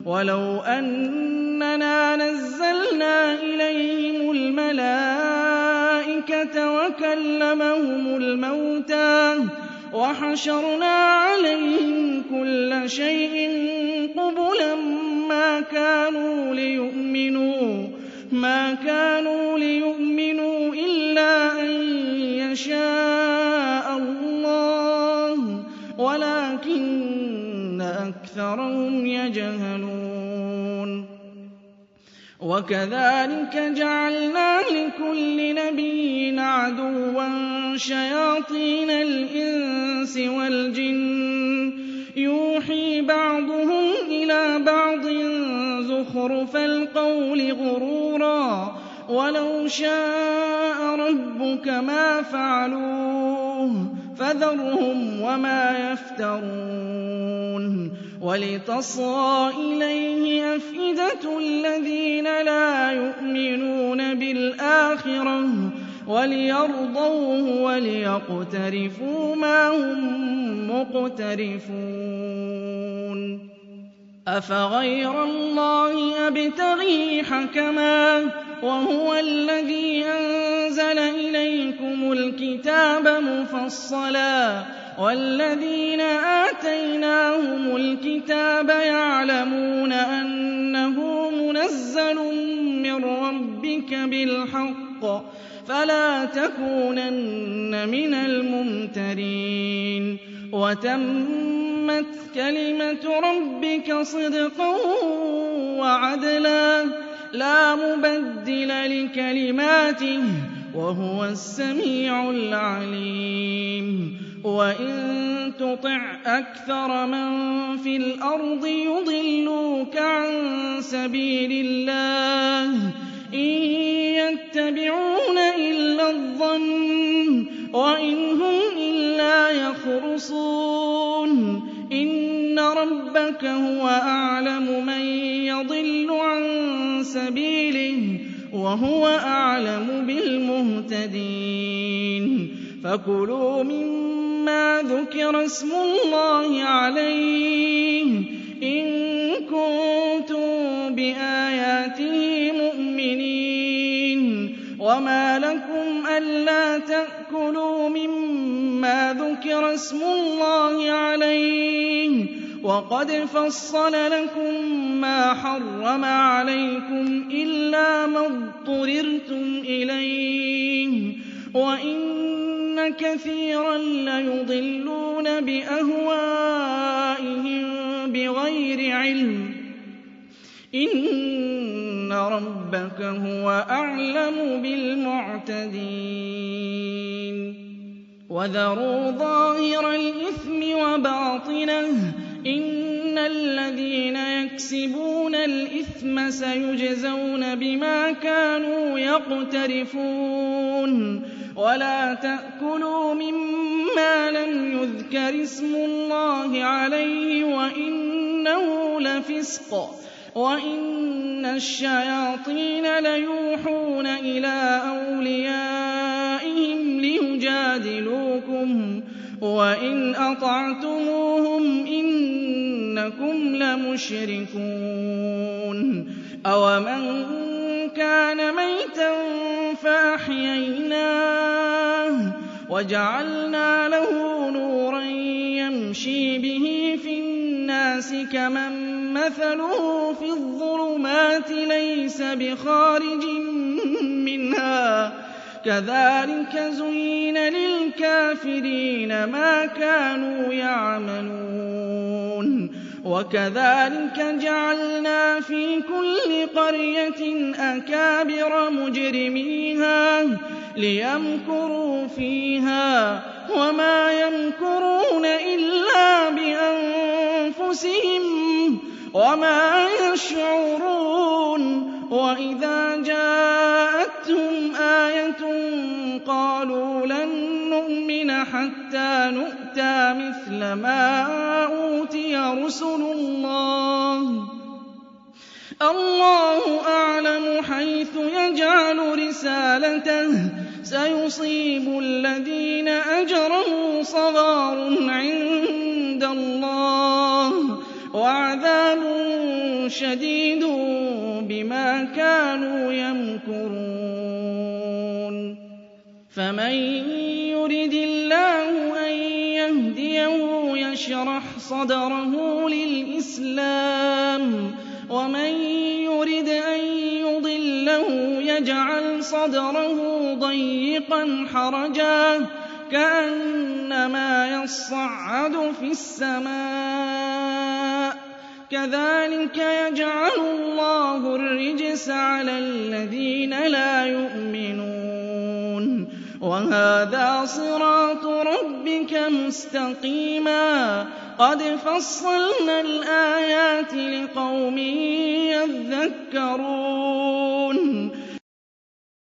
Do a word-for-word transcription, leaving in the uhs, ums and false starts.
وَلَوْ أَنَّنَا نَزَّلْنَا إِلَيْهِمُ الْمَلَائِكَةَ وَكَلَّمَهُمُ الْمَوْتَىٰ وَحَشَرْنَا عَلَيْهِمْ كُلَّ شَيْءٍ قُبُلًا مَّا كَانُوا لِيُؤْمِنُوا مَا كَانُوا لِيُؤْمِنُوا إِلَّا أَن يَشَاءَ اللَّهُ وَلَٰكِنَّ أَكْثَرَهُمْ يَجْهَلُونَ وَكَذَٰلِكَ جَعَلْنَا لِكُلِّ نَبِيٍّ عَدُوًّا شَيَاطِينَ الْإِنسِ وَالْجِنِّ يُوحِي بَعْضُهُمْ إِلَىٰ بَعْضٍ زُخْرُفَ الْقَوْلِ غُرُورًا وَلَوْ شَاءَ رَبُّكَ مَا فَعَلُوهُ فَذَرْهُمْ وَمَا يَفْتَرُونَ وَلِتَصْغَىٰ إِلَيْهِ أَفْئِدَةُ الَّذِينَ لَا يُؤْمِنُونَ بِالْآخِرَةِ وَلِيَرْضَوْهُ وَلِيَقْتَرِفُوا مَا هُم مُّقْتَرِفُونَ أَفَغَيْرَ اللَّهِ أَبْتَغِي حَكَمًا وَهُوَ الَّذِي أَنزَلَ إِلَيْكُمُ الْكِتَابَ مُفَصَّلًا وَالَّذِينَ آتَيْنَاهُمُ الْكِتَابَ يَعْلَمُونَ أَنَّهُ مُنَزَّلٌ مِّن رَّبِّكَ بِالْحَقِّ فَلَا تَكُونَنَّ مِنَ الْمُمْتَرِينَ وَتَمَّتْ كَلِمَةُ رَبِّكَ صِدْقًا وَعَدْلًا لَّا مُبَدِّلَ لِكَلِمَاتِهِ وَهُوَ السَّمِيعُ الْعَلِيمُ وَإِن تُطِعْ أَكْثَرَ مَن فِي الْأَرْضِ يُضِلُّوكَ عَن سَبِيلِ اللَّهِ إِن يَتَّبِعُونَ إِلَّا الظَّنَّ وَإِنْ هُمْ إِلَّا يَخْرُصُونَ إِنَّ رَبَّكَ هُوَ أَعْلَمُ مَن يَضِلُّ عَن سَبِيلِهِ وَهُوَ أَعْلَمُ بِالْمُهْتَدِينَ فَكُلُوا مِمَّا ذُكِرَ اسْمُ اللَّهِ عَلَيْهِ إِن كُنتُم بِآيَاتِهِ مُؤْمِنِينَ وَمَا لَكُمْ أَلَّا تَأْكُلُوا مِمَّا ذُكِرَ اسْمُ اللَّهِ عَلَيْهِ وَقَدْ فَصَّلَ لَكُم مَّا حَرَّمَ عَلَيْكُمْ إِلَّا مَا اضْطُرِرْتُمْ إِلَيْهِ وَإِنَّ كَثِيرًا لَّيُضِلُّونَ بِأَهْوَائِهِم بِغَيْرِ عِلْمٍ إِنَّ رَبَّكَ هُوَ أَعْلَمُ بِالْمُعْتَدِينَ وَذَرُوا ظَاهِرَ الْإِثْمِ وَبَاطِنَهُ إِنَّ الَّذِينَ يَكْسِبُونَ الْإِثْمَ سَيُجْزَوْنَ بِمَا كَانُوا يَقْتَرِفُونَ وَلَا تَأْكُلُوا مِمَّا لَمْ يُذْكَرِ اسْمُ اللَّهِ عَلَيْهِ وَإِنَّهُ لَفِسْقٌ وَإِنَّ الشَّيَاطِينَ لَيُوحُونَ إِلَىٰ أَوْلِيَائِهِمْ لِيُجَادِلُوكُمْ وَإِنْ أَطَعْتُمُوهُمْ إِنَّكُمْ لَمُشْرِكُونَ أَوَمَن كَانَ مَيْتًا فَأَحْيَيْنَاهُ وَجَعَلْنَا لَهُ نُورًا يَمْشِي بِهِ فِي النَّاسِ كَمَن مَّثَلُهُ فِي الظُّلُمَاتِ لَيْسَ بِخَارِجٍ مِّنْهَا كَذَٰلِكَ زُيِّنَ لِلْكَافِرِينَ مَا كَانُوا يَعْمَلُونَ وَكَذَٰلِكَ جَعَلْنَا فِي كُلِّ قَرْيَةٍ أَكَابِرَ مُجْرِمِيهَا لِيَمْكُرُوا فِيهَا وَمَا يَمْكُرُونَ إِلَّا بِأَنفُسِهِمْ وَمَا يَشْعُرُونَ وَإِذَا جَاءَتْهُمْ آيَةٌ قَالُوا لَن نُّؤْمِنَ حَتَّىٰ نُؤْتَىٰ مِثْلَ مَا أُوتِيَ رُسُلُ اللَّهِ ۖ اللَّهُ أَعْلَمُ حَيْثُ يَجْعَلُ رِسَالَتَهُ ۖ سَيُصِيبُ الَّذِينَ أَجْرَمُوا صَغَارٌ عِندَ اللَّهِ وَعَذَابٌ شَدِيدٌ بِمَا كَانُوا يَمْكُرُونَ فَمَن يُرِدِ اللَّهُ أَن يَهْدِيَهُ يَشْرَحْ صَدْرَهُ لِلْإِسْلَامِ وَمَن يُرِدْ أَن يُضِلَّهُ يَجْعَلْ صَدْرَهُ ضَيِّقًا حَرَجًا كَأَنَّمَا يَصَّعَّدُ فِي السَّمَاءِ كَذَٰلِكَ يَجْعَلُ اللَّهُ الرِّجْسَ عَلَى الَّذِينَ لَا يُؤْمِنُونَ وَهَٰذَا صِرَاطُ رَبِّكَ مُسْتَقِيمًا قَدْ فَصَّلْنَا الْآيَاتِ لِقَوْمٍ يَذَّكَّرُونَ